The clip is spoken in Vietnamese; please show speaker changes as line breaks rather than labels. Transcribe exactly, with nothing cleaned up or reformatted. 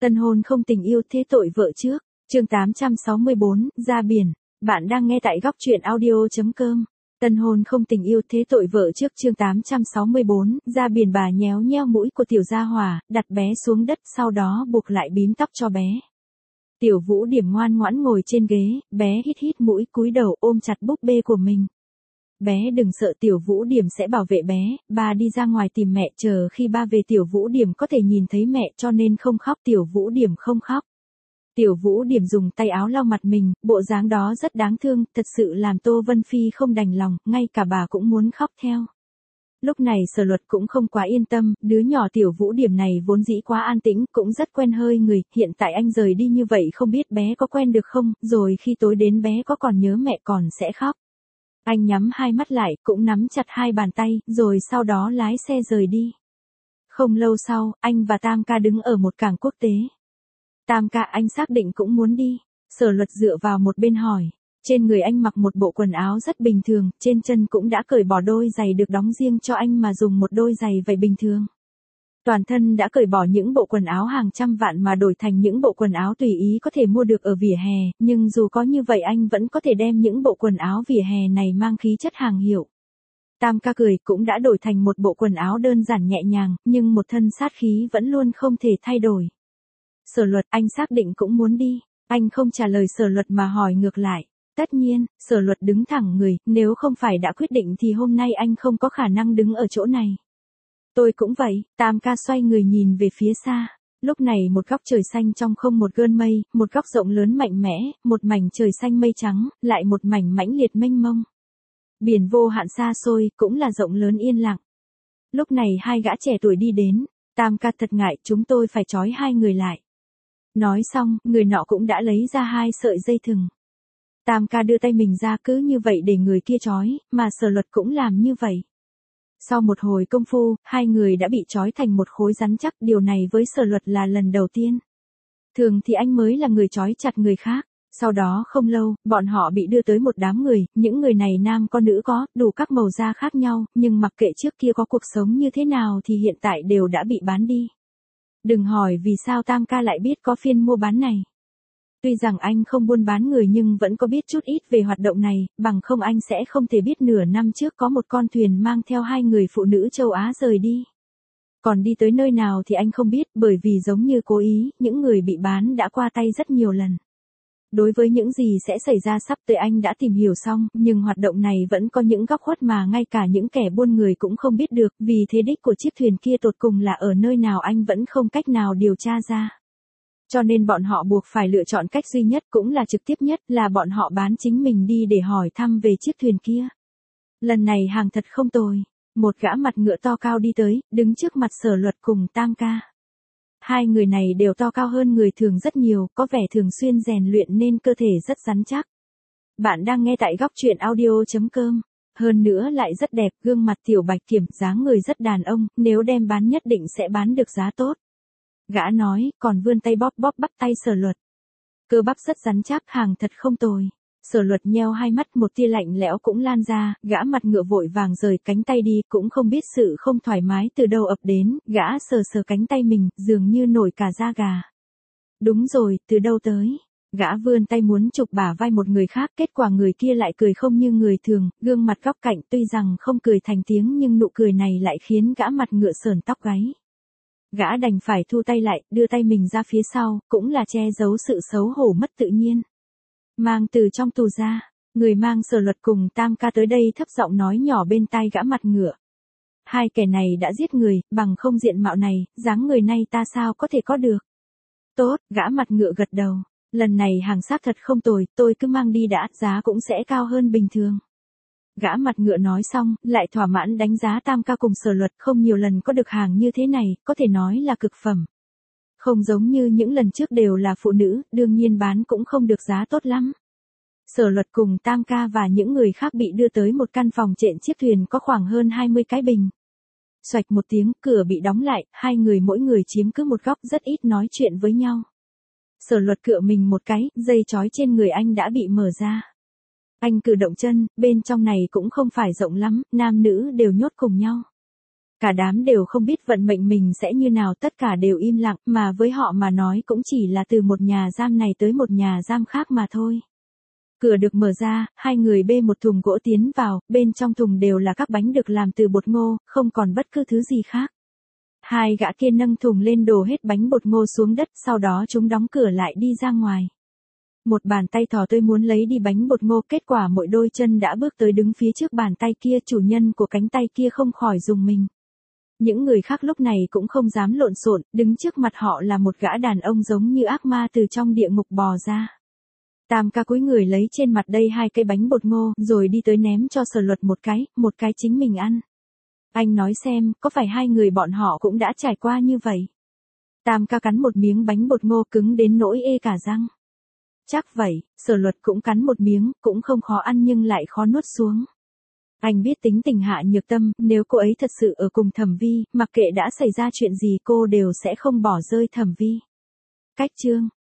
Tân hôn không tình yêu thế tội vợ trước. Chương tám trăm sáu mươi bốn, ra biển. Bạn đang nghe tại góc truyện audio.com. Tân hôn không tình yêu thế tội vợ trước. Chương tám trăm sáu mươi bốn, ra biển. Bà nhéo nheo mũi của Tiểu Gia Hòa, đặt bé xuống đất, sau đó buộc lại bím tóc cho bé. Tiểu Vũ Điểm ngoan ngoãn ngồi trên ghế, bé hít hít mũi, cúi đầu ôm chặt búp bê của mình. Bé đừng sợ, Tiểu Vũ Điểm sẽ bảo vệ bé. Ba đi ra ngoài tìm mẹ, chờ khi ba về Tiểu Vũ Điểm có thể nhìn thấy mẹ, cho nên không khóc. Tiểu Vũ Điểm không khóc. Tiểu Vũ Điểm dùng tay áo lau mặt mình, bộ dáng đó rất đáng thương, thật sự làm Tô Vân Phi không đành lòng, ngay cả bà cũng muốn khóc theo. Lúc này Sở Luật cũng không quá yên tâm, đứa nhỏ Tiểu Vũ Điểm này vốn dĩ quá an tĩnh, cũng rất quen hơi người, hiện tại anh rời đi như vậy không biết bé có quen được không, rồi khi tối đến bé có còn nhớ mẹ còn sẽ khóc. Anh nhắm hai mắt lại, cũng nắm chặt hai bàn tay, rồi sau đó lái xe rời đi. Không lâu sau, anh và Tam ca đứng ở một cảng quốc tế. Tam ca, anh xác định cũng muốn đi. Sở Luật dựa vào một bên hỏi. Trên người anh mặc một bộ quần áo rất bình thường, trên chân cũng đã cởi bỏ đôi giày được đóng riêng cho anh mà dùng một đôi giày vậy bình thường. Toàn thân đã cởi bỏ những bộ quần áo hàng trăm vạn mà đổi thành những bộ quần áo tùy ý có thể mua được ở vỉa hè, nhưng dù có như vậy anh vẫn có thể đem những bộ quần áo vỉa hè này mang khí chất hàng hiệu. Tam ca cười, cũng đã đổi thành một bộ quần áo đơn giản nhẹ nhàng, nhưng một thân sát khí vẫn luôn không thể thay đổi. Sở Luật, anh xác định cũng muốn đi. Anh không trả lời Sở Luật mà hỏi ngược lại. Tất nhiên. Sở Luật đứng thẳng người, nếu không phải đã quyết định thì hôm nay anh không có khả năng đứng ở chỗ này. Tôi cũng vậy. Tam ca xoay người nhìn về phía xa. Lúc này một góc trời xanh trong không một gơn mây, một góc rộng lớn mạnh mẽ, một mảnh trời xanh mây trắng, lại một mảnh mãnh liệt mênh mông. Biển vô hạn xa xôi, cũng là rộng lớn yên lặng. Lúc này hai gã trẻ tuổi đi đến. Tam ca, thật ngại, chúng tôi phải trói hai người lại. Nói xong, người nọ cũng đã lấy ra hai sợi dây thừng. Tam ca đưa tay mình ra, cứ như vậy để người kia trói, mà Sở Luật cũng làm như vậy. Sau một hồi công phu, hai người đã bị trói thành một khối rắn chắc, điều này với Sở Luật là lần đầu tiên. Thường thì anh mới là người trói chặt người khác. Sau đó không lâu, bọn họ bị đưa tới một đám người, những người này nam có nữ có, đủ các màu da khác nhau, nhưng mặc kệ trước kia có cuộc sống như thế nào thì hiện tại đều đã bị bán đi. Đừng hỏi vì sao Tam ca lại biết có phiên mua bán này. Tuy rằng anh không buôn bán người nhưng vẫn có biết chút ít về hoạt động này, bằng không anh sẽ không thể biết nửa năm trước có một con thuyền mang theo hai người phụ nữ châu Á rời đi. Còn đi tới nơi nào thì anh không biết, bởi vì giống như cố ý, những người bị bán đã qua tay rất nhiều lần. Đối với những gì sẽ xảy ra sắp tới anh đã tìm hiểu xong, nhưng hoạt động này vẫn có những góc khuất mà ngay cả những kẻ buôn người cũng không biết được, vì thế đích của chiếc thuyền kia tột cùng là ở nơi nào anh vẫn không cách nào điều tra ra. Cho nên bọn họ buộc phải lựa chọn cách duy nhất cũng là trực tiếp nhất, là bọn họ bán chính mình đi để hỏi thăm về chiếc thuyền kia. Lần này hàng thật không tồi. Một gã mặt ngựa to cao đi tới, đứng trước mặt Sở Luật cùng Tam ca. Hai người này đều to cao hơn người thường rất nhiều, có vẻ thường xuyên rèn luyện nên cơ thể rất rắn chắc. Bạn đang nghe tại góc truyện audio.com. Hơn nữa lại rất đẹp, gương mặt tiểu bạch kiểm, dáng người rất đàn ông, nếu đem bán nhất định sẽ bán được giá tốt. Gã nói, còn vươn tay bóp bóp bắp tay Sở Luật. Cơ bắp rất rắn chắc, hàng thật không tồi. Sở Luật nheo hai mắt, một tia lạnh lẽo cũng lan ra, gã mặt ngựa vội vàng rời cánh tay đi, cũng không biết sự không thoải mái từ đâu ập đến, gã sờ sờ cánh tay mình, dường như nổi cả da gà. Đúng rồi, từ đâu tới? Gã vươn tay muốn chụp bả vai một người khác, kết quả người kia lại cười không như người thường, gương mặt góc cạnh, tuy rằng không cười thành tiếng nhưng nụ cười này lại khiến gã mặt ngựa sởn tóc gáy. Gã đành phải thu tay lại, đưa tay mình ra phía sau, cũng là che giấu sự xấu hổ mất tự nhiên. Mang từ trong tù ra, người mang Sở Luật cùng Tam ca tới đây thấp giọng nói nhỏ bên tai gã mặt ngựa. Hai kẻ này đã giết người, bằng không diện mạo này, dáng người này ta sao có thể có được. Tốt, gã mặt ngựa gật đầu. Lần này hàng xác thật không tồi, tôi cứ mang đi đã, giá cũng sẽ cao hơn bình thường. Gã mặt ngựa nói xong, lại thỏa mãn đánh giá Tam ca cùng Sở Luật, không nhiều lần có được hàng như thế này, có thể nói là cực phẩm. Không giống như những lần trước đều là phụ nữ, đương nhiên bán cũng không được giá tốt lắm. Sở Luật cùng Tam ca và những người khác bị đưa tới một căn phòng trện chiếc thuyền có khoảng hơn hai mươi cái bình. Xoạch một tiếng, cửa bị đóng lại, hai người mỗi người chiếm cứ một góc, rất ít nói chuyện với nhau. Sở Luật cựa mình một cái, dây trói trên người anh đã bị mở ra. Anh cử động chân, bên trong này cũng không phải rộng lắm, nam nữ đều nhốt cùng nhau. Cả đám đều không biết vận mệnh mình sẽ như nào, tất cả đều im lặng, mà với họ mà nói cũng chỉ là từ một nhà giam này tới một nhà giam khác mà thôi. Cửa được mở ra, hai người bê một thùng gỗ tiến vào, bên trong thùng đều là các bánh được làm từ bột ngô, không còn bất cứ thứ gì khác. Hai gã kia nâng thùng lên đổ hết bánh bột ngô xuống đất, sau đó chúng đóng cửa lại đi ra ngoài. Một bàn tay thò tới muốn lấy đi bánh bột ngô, kết quả mỗi đôi chân đã bước tới đứng phía trước bàn tay kia, chủ nhân của cánh tay kia không khỏi rùng mình. Những người khác lúc này cũng không dám lộn xộn, đứng trước mặt họ là một gã đàn ông giống như ác ma từ trong địa ngục bò ra. Tam ca cúi người lấy trên mặt đây hai cây bánh bột ngô, rồi đi tới ném cho Sở Luật một cái, một cái chính mình ăn. Anh nói xem, có phải hai người bọn họ cũng đã trải qua như vậy? Tam ca cắn một miếng bánh bột ngô cứng đến nỗi ê cả răng. Chắc vậy, Sở Luật cũng cắn một miếng, cũng không khó ăn nhưng lại khó nuốt xuống. Anh biết tính tình Hạ Nhược Tâm, nếu cô ấy thật sự ở cùng Thẩm Vi, mặc kệ đã xảy ra chuyện gì cô đều sẽ không bỏ rơi Thẩm Vi. Cách chương